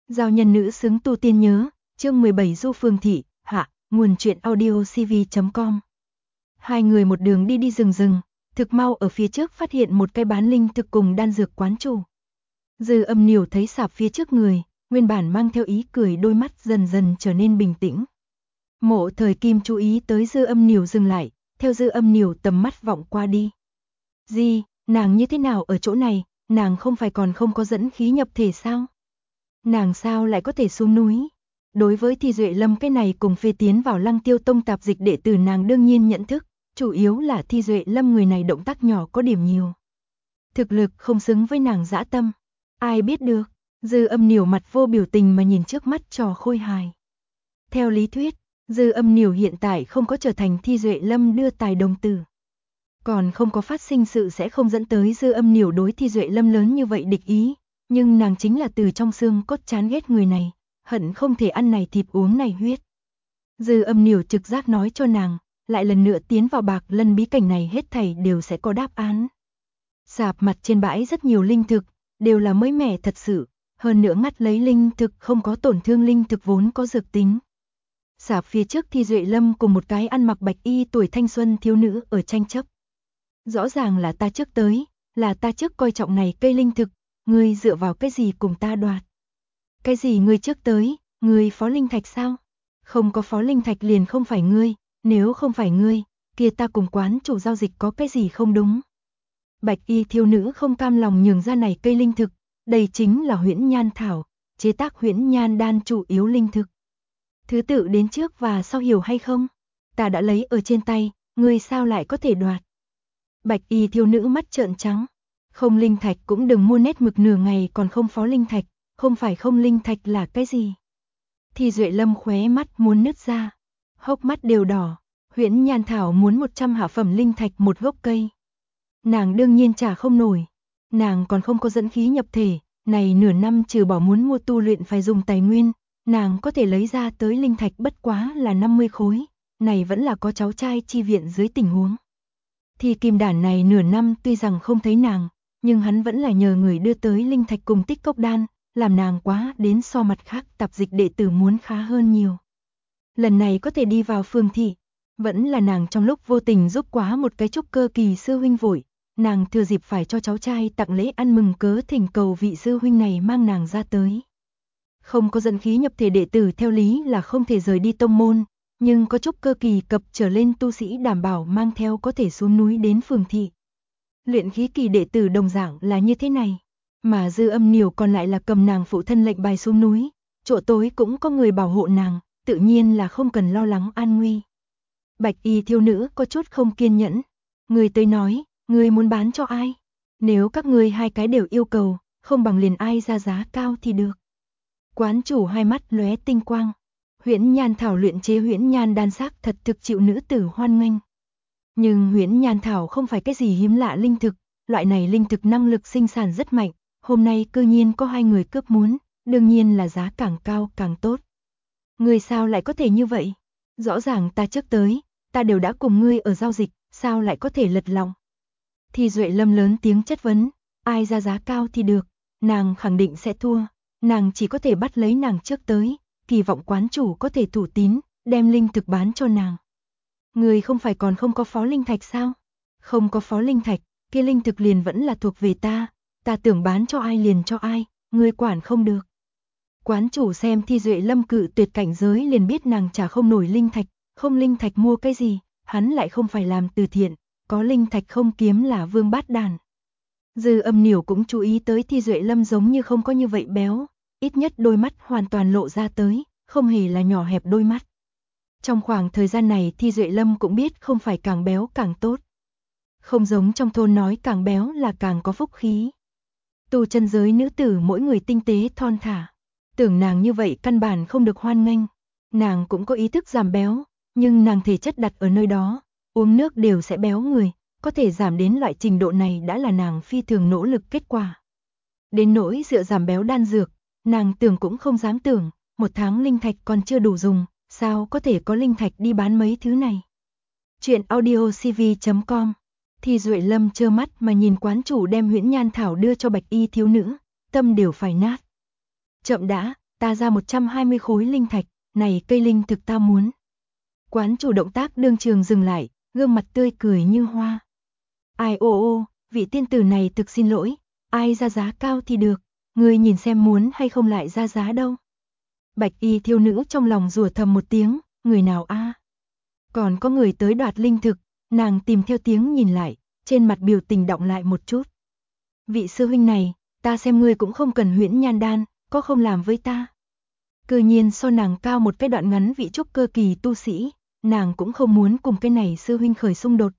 Giao nhân nữ xứng tu tiên nhớ, chương 17 Du Phương Thị, hạ, nguồn truyện audio cv.com. Hai người một đường đi rừng, thực mau ở phía trước phát hiện một cái bán linh thực cùng đan dược quán chủ. Dư Âm Niểu thấy sạp phía trước người, nguyên bản mang theo ý cười đôi mắt dần dần trở nên bình tĩnh. Mộ Thời Kim chú ý tới Dư Âm Niểu dừng lại, theo Dư Âm Niểu tầm mắt vọng qua đi. Gì, nàng như thế nào ở chỗ này, nàng không phải còn không có dẫn khí nhập thể sao? Nàng sao lại có thể xuống núi? Đối với Thi Duệ Lâm cái này cùng phê tiến vào Lăng Tiêu Tông tạp dịch đệ tử nàng đương nhiên nhận thức, chủ yếu là Thi Duệ Lâm người này động tác nhỏ có điểm nhiều. Thực lực không xứng với nàng dã tâm. Ai biết được, Dư Âm Niểu mặt vô biểu tình mà nhìn trước mắt trò khôi hài. Theo lý thuyết, Dư Âm Niểu hiện tại không có trở thành Thi Duệ Lâm đưa tài đồng tử. Còn không có phát sinh sự sẽ không dẫn tới Dư Âm Niểu đối Thi Duệ Lâm lớn như vậy địch ý. Nhưng nàng chính là từ trong xương cốt chán ghét người này, hận không thể ăn này thịt uống này huyết. Dư Âm Niểu trực giác nói cho nàng, lại lần nữa tiến vào Bạc Lân bí cảnh này hết thảy đều sẽ có đáp án. Sạp mặt trên bãi rất nhiều linh thực, đều là mới mẻ thật sự, hơn nữa ngắt lấy linh thực không có tổn thương linh thực vốn có dược tính. Sạp phía trước Thi Duệ Lâm cùng một cái ăn mặc bạch y tuổi thanh xuân thiếu nữ ở tranh chấp. Rõ ràng là ta trước tới, là ta trước coi trọng này cây linh thực. Ngươi dựa vào cái gì cùng ta đoạt? Cái gì ngươi trước tới, ngươi phó linh thạch sao? Không có phó linh thạch liền không phải ngươi, nếu không phải ngươi, kia ta cùng quán chủ giao dịch có cái gì không đúng? Bạch y thiếu nữ không cam lòng nhường ra này cây linh thực, đây chính là huyễn nhan thảo, chế tác huyễn nhan đan chủ yếu linh thực. Thứ tự đến trước và sau hiểu hay không? Ta đã lấy ở trên tay, ngươi sao lại có thể đoạt? Bạch y thiếu nữ mắt trợn trắng. Không linh thạch cũng đừng mua nét mực nửa ngày còn không phó linh thạch, không phải không linh thạch là cái gì? Thi Duệ Lâm khóe mắt muốn nứt ra, hốc mắt đều đỏ, huyễn nhan thảo muốn 100 hạ phẩm linh thạch một gốc cây. Nàng đương nhiên trả không nổi, nàng còn không có dẫn khí nhập thể, này nửa năm trừ bỏ muốn mua tu luyện phải dùng tài nguyên, nàng có thể lấy ra tới linh thạch bất quá là 50 khối, này vẫn là có cháu trai chi viện dưới tình huống. Thì Kim Đản này nửa năm tuy rằng không thấy nàng, nhưng hắn vẫn là nhờ người đưa tới linh thạch cùng tích cốc đan, làm nàng quá đến so mặt khác tạp dịch đệ tử muốn khá hơn nhiều. Lần này có thể đi vào Phương Thị, vẫn là nàng trong lúc vô tình giúp quá một cái trúc cơ kỳ sư huynh vội, nàng thừa dịp phải cho cháu trai tặng lễ ăn mừng cớ thỉnh cầu vị sư huynh này mang nàng ra tới. Không có dẫn khí nhập thể đệ tử theo lý là không thể rời đi tông môn, nhưng có trúc cơ kỳ cập trở lên tu sĩ đảm bảo mang theo có thể xuống núi đến Phường Thị. Luyện khí kỳ đệ tử đồng dạng là như thế này, mà Dư Âm Niểu còn lại là cầm nàng phụ thân lệnh bài xuống núi, chỗ tối cũng có người bảo hộ nàng, tự nhiên là không cần lo lắng an nguy. Bạch y thiếu nữ có chút không kiên nhẫn, người tới nói, người muốn bán cho ai? Nếu các ngươi hai cái đều yêu cầu, không bằng liền ai ra giá cao thì được. Quán chủ hai mắt lóe tinh quang, huyễn nhan thảo luyện chế huyễn nhan đan xác thật thực chịu nữ tử hoan nghênh. Nhưng huyễn nhan thảo không phải cái gì hiếm lạ linh thực, loại này linh thực năng lực sinh sản rất mạnh, hôm nay cư nhiên có hai người cướp muốn, đương nhiên là giá càng cao càng tốt. Ngươi sao lại có thể như vậy? Rõ ràng ta trước tới, ta đều đã cùng ngươi ở giao dịch, sao lại có thể lật lòng? Thi Duệ Lâm lớn tiếng chất vấn, ai ra giá cao thì được, nàng khẳng định sẽ thua, nàng chỉ có thể bắt lấy nàng trước tới, kỳ vọng quán chủ có thể thủ tín, đem linh thực bán cho nàng. Người không phải còn không có phó linh thạch sao? Không có phó linh thạch, kia linh thực liền vẫn là thuộc về ta tưởng bán cho ai liền cho ai, ngươi quản không được. Quán chủ xem Thi Duệ Lâm cự tuyệt cảnh giới liền biết nàng trả không nổi linh thạch, không linh thạch mua cái gì, hắn lại không phải làm từ thiện, có linh thạch không kiếm là vương bát đàn. Dư Âm Niểu cũng chú ý tới Thi Duệ Lâm giống như không có như vậy béo, ít nhất đôi mắt hoàn toàn lộ ra tới, không hề là nhỏ hẹp đôi mắt. Trong khoảng thời gian này Thi Duệ Lâm cũng biết không phải càng béo càng tốt. Không giống trong thôn nói càng béo là càng có phúc khí. Tu chân giới nữ tử mỗi người tinh tế thon thả. Tưởng nàng như vậy căn bản không được hoan nghênh. Nàng cũng có ý thức giảm béo, nhưng nàng thể chất đặt ở nơi đó, uống nước đều sẽ béo người, có thể giảm đến loại trình độ này đã là nàng phi thường nỗ lực kết quả. Đến nỗi dựa giảm béo đan dược, nàng tưởng cũng không dám tưởng, một tháng linh thạch còn chưa đủ dùng. Sao có thể có linh thạch đi bán mấy thứ này? Chuyện audio cv.com. Thi Duệ Lâm trơ mắt mà nhìn quán chủ đem huyễn nhan thảo đưa cho bạch y thiếu nữ, tâm đều phải nát. Chậm đã, ta ra 120 khối linh thạch, này cây linh thực ta muốn. Quán chủ động tác đương trường dừng lại, gương mặt tươi cười như hoa. Ai ô, vị tiên tử này thực xin lỗi, ai ra giá cao thì được, ngươi nhìn xem muốn hay không lại ra giá đâu. Bạch y thiếu nữ trong lòng rủa thầm một tiếng, người nào a? Còn có người tới đoạt linh thực, nàng tìm theo tiếng nhìn lại, trên mặt biểu tình động lại một chút. Vị sư huynh này, ta xem ngươi cũng không cần huyễn nhan đan, có không làm với ta. Cư nhiên so nàng cao một cái đoạn ngắn vị trúc cơ kỳ tu sĩ, nàng cũng không muốn cùng cái này sư huynh khởi xung đột.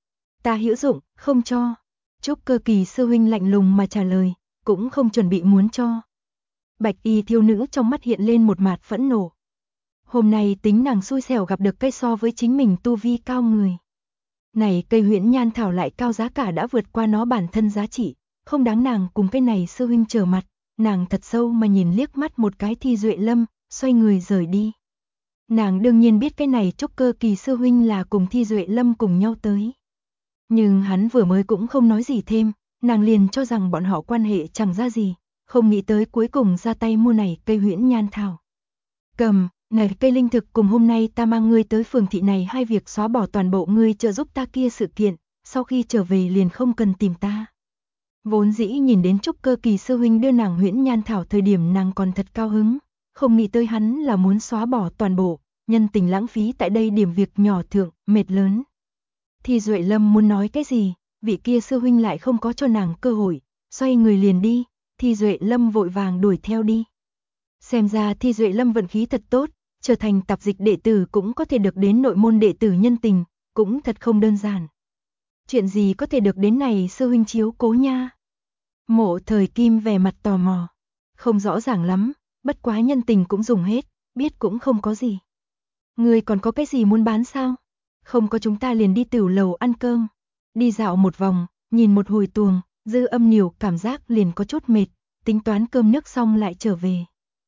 Ta hữu dụng, không cho. Trúc cơ kỳ sư huynh lạnh lùng mà trả lời, cũng không chuẩn bị muốn cho. Bạch y thiếu nữ trong mắt hiện lên một mạt phẫn nộ. Hôm nay tính nàng xui xẻo gặp được cây so với chính mình tu vi cao người. Này cây huyễn nhan thảo lại cao giá cả đã vượt qua nó bản thân giá trị, không đáng nàng cùng cái này sư huynh trở mặt. Nàng thật sâu mà nhìn liếc mắt một cái Thi Duệ Lâm, xoay người rời đi. Nàng đương nhiên biết cái này trúc cơ kỳ sư huynh là cùng Thi Duệ Lâm cùng nhau tới. Nhưng hắn vừa mới cũng không nói gì thêm, nàng liền cho rằng bọn họ quan hệ chẳng ra gì, không nghĩ tới cuối cùng ra tay mua này cây huyễn nhan thảo. Cầm, này cây linh thực cùng hôm nay ta mang ngươi tới phường thị này hai việc xóa bỏ toàn bộ ngươi trợ giúp ta kia sự kiện, sau khi trở về liền không cần tìm ta. Vốn dĩ nhìn đến trúc cơ kỳ sư huynh đưa nàng huyễn nhan thảo thời điểm nàng còn thật cao hứng, không nghĩ tới hắn là muốn xóa bỏ toàn bộ, nhân tình lãng phí tại đây điểm việc nhỏ thượng, mệt lớn. Thi Duệ Lâm muốn nói cái gì, vị kia sư huynh lại không có cho nàng cơ hội, xoay người liền đi, Thi Duệ Lâm vội vàng đuổi theo đi. Xem ra Thi Duệ Lâm vận khí thật tốt, trở thành tạp dịch đệ tử cũng có thể được đến nội môn đệ tử nhân tình, cũng thật không đơn giản. Chuyện gì có thể được đến này sư huynh chiếu cố nha? Mộ Thời Kim vẻ mặt tò mò. Không rõ ràng lắm, bất quá nhân tình cũng dùng hết, biết cũng không có gì. Người còn có cái gì muốn bán sao? Không có chúng ta liền đi tiểu lầu ăn cơm. Đi dạo một vòng, nhìn một hồi tuồng, Dư Âm Nhiều cảm giác liền có chút mệt, tính toán cơm nước xong lại trở về.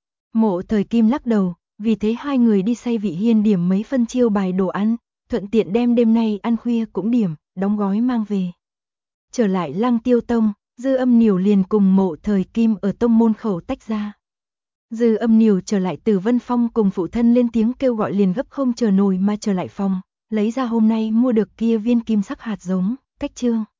Mộ Thời Kim lắc đầu, vì thế hai người đi say vị hiên điểm mấy phân chiêu bài đồ ăn, thuận tiện đem đêm nay ăn khuya cũng điểm, đóng gói mang về. Trở lại Lăng Tiêu Tông, Dư Âm Nhiều liền cùng Mộ Thời Kim ở tông môn khẩu tách ra. Dư Âm Nhiều trở lại từ Vân Phong cùng phụ thân lên tiếng kêu gọi liền gấp không chờ nổi mà trở lại phòng, lấy ra hôm nay mua được kia viên kim sắc hạt giống, cách chương.